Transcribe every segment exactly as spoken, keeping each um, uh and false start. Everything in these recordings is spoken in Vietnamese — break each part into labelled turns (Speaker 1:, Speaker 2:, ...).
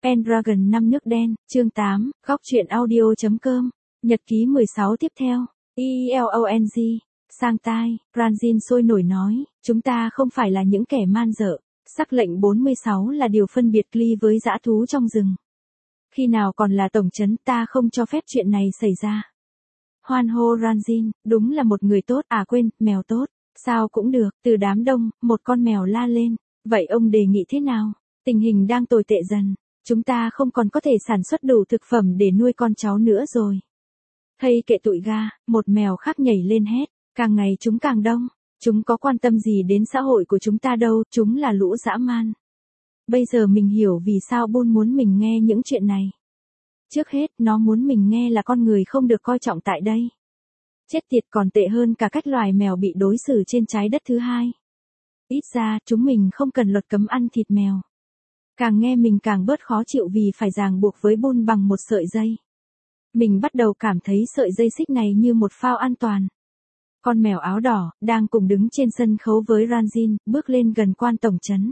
Speaker 1: Pendragon năm nước đen, chương tám, góc truyện audio chấm com, nhật ký mười sáu tiếp theo, E E L O N G, sang tai, Ranjin sôi nổi nói, chúng ta không phải là những kẻ man dợ, sắc lệnh bốn mươi sáu là điều phân biệt Glee với dã thú trong rừng. Khi nào còn là tổng trấn ta không cho phép chuyện này xảy ra. Hoan hô Ranjin, đúng là một người tốt, à quên, mèo tốt, sao cũng được, từ đám đông, một con mèo la lên, vậy ông đề nghị thế nào? Tình hình đang tồi tệ dần, chúng ta không còn có thể sản xuất đủ thực phẩm để nuôi con cháu nữa rồi. Thây kệ tụi ga, một mèo khác nhảy lên hét, càng ngày chúng càng đông, chúng có quan tâm gì đến xã hội của chúng ta đâu, chúng là lũ dã man. Bây giờ mình hiểu vì sao Bull muốn mình nghe những chuyện này. Trước hết, nó muốn mình nghe là con người không được coi trọng tại đây. Chết tiệt, còn tệ hơn cả cách loài mèo bị đối xử trên trái đất thứ hai. Ít ra, chúng mình không cần luật cấm ăn thịt mèo. Càng nghe mình càng bớt khó chịu vì phải ràng buộc với Bull bằng một sợi dây. Mình bắt đầu cảm thấy sợi dây xích này như một phao an toàn. Con mèo áo đỏ, đang cùng đứng trên sân khấu với Ranjin, bước lên gần quan tổng trấn.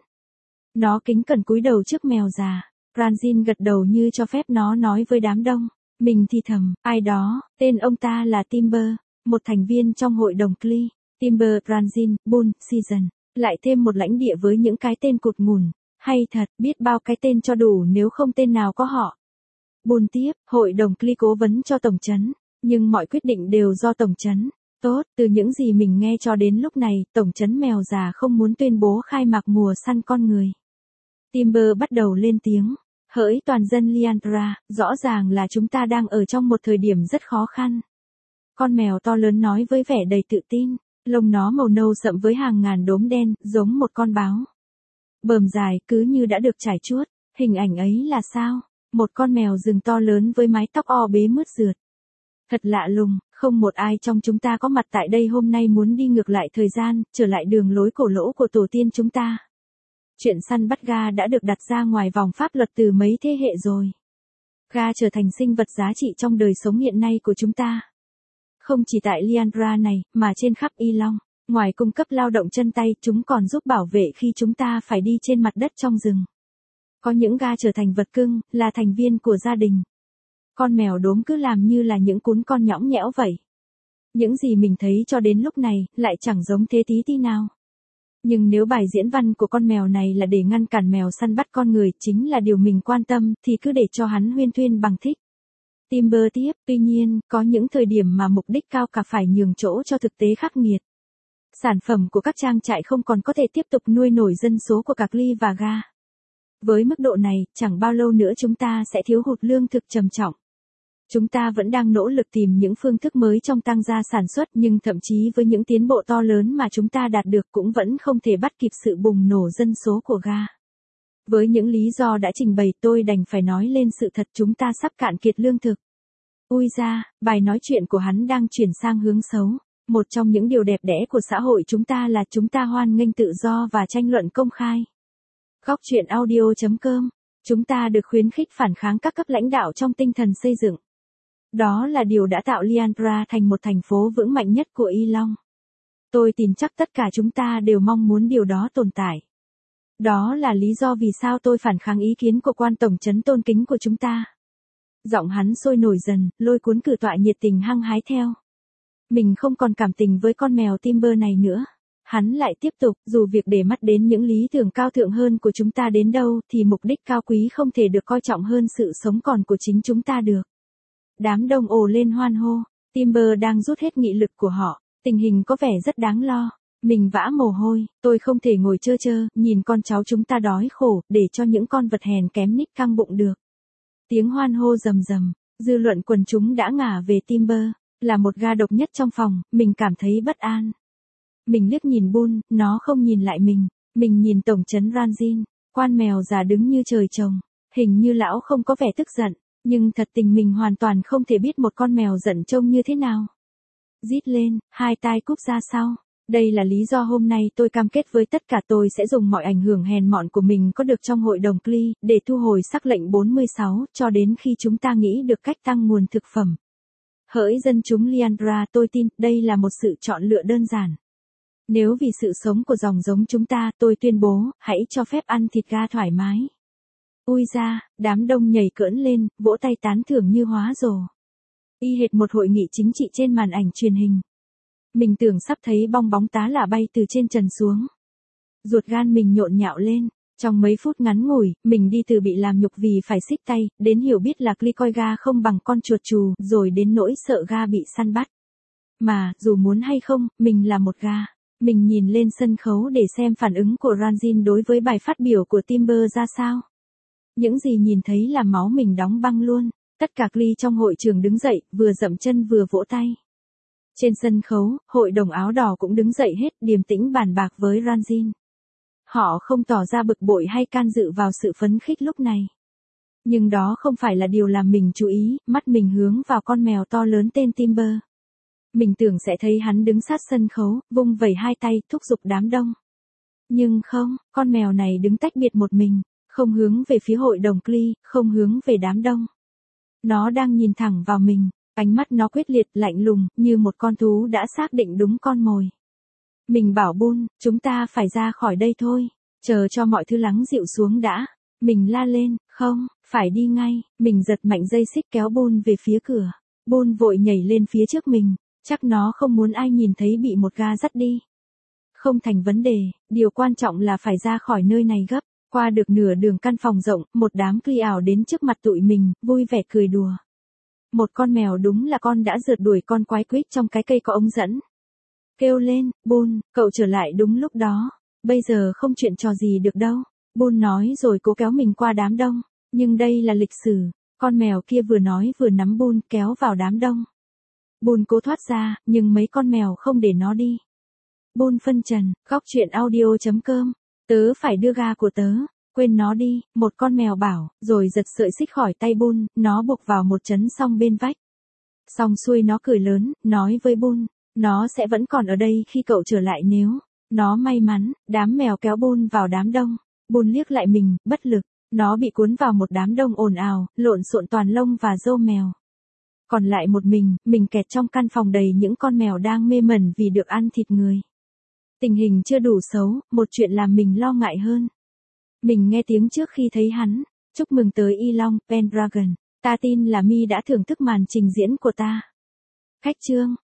Speaker 1: Nó kính cẩn cúi đầu trước mèo già. Ranjin gật đầu như cho phép nó nói với đám đông. Mình thì thầm, ai đó, tên ông ta là Timber, một thành viên trong hội đồng Glee. Timber, Ranjin, Bull, Season. Lại thêm một lãnh địa với những cái tên cụt ngùn. Hay thật, biết bao cái tên cho đủ nếu không tên nào có họ. Bull tiếp, hội đồng Glee cố vấn cho tổng trấn, nhưng mọi quyết định đều do tổng trấn. Tốt, từ những gì mình nghe cho đến lúc này, tổng trấn mèo già không muốn tuyên bố khai mạc mùa săn con người. Timber bắt đầu lên tiếng. Hỡi toàn dân Liandra, rõ ràng là chúng ta đang ở trong một thời điểm rất khó khăn. Con mèo to lớn nói với vẻ đầy tự tin, lông nó màu nâu sậm với hàng ngàn đốm đen, giống một con báo. Bờm dài, cứ như đã được trải chuốt, hình ảnh ấy là sao? Một con mèo rừng to lớn với mái tóc o bế mướt rượt. Thật lạ lùng, không một ai trong chúng ta có mặt tại đây hôm nay muốn đi ngược lại thời gian, trở lại đường lối cổ lỗ của tổ tiên chúng ta. Chuyện săn bắt ga đã được đặt ra ngoài vòng pháp luật từ mấy thế hệ rồi. Ga trở thành sinh vật giá trị trong đời sống hiện nay của chúng ta. Không chỉ tại Liandra này, mà trên khắp Y Long, ngoài cung cấp lao động chân tay, chúng còn giúp bảo vệ khi chúng ta phải đi trên mặt đất trong rừng. Có những ga trở thành vật cưng, là thành viên của gia đình. Con mèo đốm cứ làm như là những cún con nhõng nhẽo vậy. Những gì mình thấy cho đến lúc này, lại chẳng giống thế tí tí nào. Nhưng nếu bài diễn văn của con mèo này là để ngăn cản mèo săn bắt con người chính là điều mình quan tâm, thì cứ để cho hắn huyên thuyên bằng thích. Timber tiếp, tuy nhiên, có những thời điểm mà mục đích cao cả phải nhường chỗ cho thực tế khắc nghiệt. Sản phẩm của các trang trại không còn có thể tiếp tục nuôi nổi dân số của cả Glee và ga. Với mức độ này, chẳng bao lâu nữa chúng ta sẽ thiếu hụt lương thực trầm trọng. Chúng ta vẫn đang nỗ lực tìm những phương thức mới trong tăng gia sản xuất, nhưng thậm chí với những tiến bộ to lớn mà chúng ta đạt được cũng vẫn không thể bắt kịp sự bùng nổ dân số của ga. Với những lý do đã trình bày, tôi đành phải nói lên sự thật, chúng ta sắp cạn kiệt lương thực. Ui da, bài nói chuyện của hắn đang chuyển sang hướng xấu. Một trong những điều đẹp đẽ của xã hội chúng ta là chúng ta hoan nghênh tự do và tranh luận công khai. Góc truyện audio chấm com, chúng ta được khuyến khích phản kháng các cấp lãnh đạo trong tinh thần xây dựng. Đó là điều đã tạo Liandra thành một thành phố vững mạnh nhất của Y Long. Tôi tin chắc tất cả chúng ta đều mong muốn điều đó tồn tại. Đó là lý do vì sao tôi phản kháng ý kiến của quan tổng trấn tôn kính của chúng ta. Giọng hắn sôi nổi dần, lôi cuốn cử tọa nhiệt tình hăng hái theo. Mình không còn cảm tình với con mèo Timber này nữa. Hắn lại tiếp tục, dù việc để mắt đến những lý tưởng cao thượng hơn của chúng ta đến đâu, thì mục đích cao quý không thể được coi trọng hơn sự sống còn của chính chúng ta được. Đám đông ồ lên hoan hô, Timber đang rút hết nghị lực của họ, tình hình có vẻ rất đáng lo. Mình vã mồ hôi, tôi không thể ngồi trơ trơ, nhìn con cháu chúng ta đói khổ, để cho những con vật hèn kém nít căng bụng được. Tiếng hoan hô rầm rầm, dư luận quần chúng đã ngả về Timber, là một ga độc nhất trong phòng, mình cảm thấy bất an. Mình liếc nhìn Bull, nó không nhìn lại mình, mình nhìn tổng trấn Ranjin, quan mèo già đứng như trời trồng, hình như lão không có vẻ tức giận. Nhưng thật tình mình hoàn toàn không thể biết một con mèo giận trông như thế nào. Rít lên, hai tai cúp ra sau. Đây là lý do hôm nay tôi cam kết với tất cả, tôi sẽ dùng mọi ảnh hưởng hèn mọn của mình có được trong hội đồng Glee, để thu hồi sắc lệnh bốn mươi sáu, cho đến khi chúng ta nghĩ được cách tăng nguồn thực phẩm. Hỡi dân chúng Liandra, tôi tin, đây là một sự chọn lựa đơn giản. Nếu vì sự sống của dòng giống chúng ta, tôi tuyên bố, hãy cho phép ăn thịt ga thoải mái. Ui da, đám đông nhảy cỡn lên, vỗ tay tán thưởng như hóa rồ. Y hệt một hội nghị chính trị trên màn ảnh truyền hình. Mình tưởng sắp thấy bong bóng tá lả bay từ trên trần xuống. Ruột gan mình nhộn nhạo lên. Trong mấy phút ngắn ngủi, mình đi từ bị làm nhục vì phải xích tay, đến hiểu biết là Clee coi ga không bằng con chuột chù, rồi đến nỗi sợ ga bị săn bắt. Mà, dù muốn hay không, mình là một ga. Mình nhìn lên sân khấu để xem phản ứng của Ranjin đối với bài phát biểu của Timber ra sao. Những gì nhìn thấy làm máu mình đóng băng luôn. Tất cả Clee trong hội trường đứng dậy, vừa dậm chân vừa vỗ tay. Trên sân khấu, hội đồng áo đỏ cũng đứng dậy hết, điềm tĩnh bàn bạc với Ranjin. Họ không tỏ ra bực bội hay can dự vào sự phấn khích lúc này. Nhưng đó không phải là điều làm mình chú ý, mắt mình hướng vào con mèo to lớn tên Timber. Mình tưởng sẽ thấy hắn đứng sát sân khấu, vung vẩy hai tay, thúc giục đám đông. Nhưng không, con mèo này đứng tách biệt một mình, không hướng về phía hội đồng Clee, không hướng về đám đông. Nó đang nhìn thẳng vào mình, ánh mắt nó quyết liệt, lạnh lùng, như một con thú đã xác định đúng con mồi. Mình bảo Bun, chúng ta phải ra khỏi đây thôi, chờ cho mọi thứ lắng dịu xuống đã. Mình la lên, không, phải đi ngay. Mình giật mạnh dây xích kéo Bun về phía cửa. Bun vội nhảy lên phía trước mình, chắc nó không muốn ai nhìn thấy bị một ga dắt đi. Không thành vấn đề, điều quan trọng là phải ra khỏi nơi này gấp. Qua được nửa đường căn phòng rộng, một đám Clee ảo đến trước mặt tụi mình, vui vẻ cười đùa. Một con mèo đúng là con đã rượt đuổi con quái quýt trong cái cây có ống dẫn. Kêu lên, Bun, cậu trở lại đúng lúc đó. Bây giờ không chuyện trò gì được đâu. Bun nói rồi cố kéo mình qua đám đông. Nhưng đây là lịch sử. Con mèo kia vừa nói vừa nắm Bun kéo vào đám đông. Bun cố thoát ra, nhưng mấy con mèo không để nó đi. Bun phân trần, góc truyện audio chấm com. Tớ phải đưa ga của tớ. Quên nó đi, một con mèo bảo, rồi giật sợi xích khỏi tay Bun, nó buộc vào một chấn song bên vách. Xong xuôi nó cười lớn, nói với Bun. Nó sẽ vẫn còn ở đây khi cậu trở lại nếu. Nó may mắn, đám mèo kéo Bun vào đám đông. Bun liếc lại mình, bất lực. Nó bị cuốn vào một đám đông ồn ào, lộn xộn toàn lông và râu mèo. Còn lại một mình, mình kẹt trong căn phòng đầy những con mèo đang mê mẩn vì được ăn thịt người. Tình hình chưa đủ xấu, một chuyện làm mình lo ngại hơn. Mình nghe tiếng trước khi thấy hắn. Chúc mừng tới Y Long, Pendragon. Ta tin là Mi đã thưởng thức màn trình diễn của ta. Khách chương.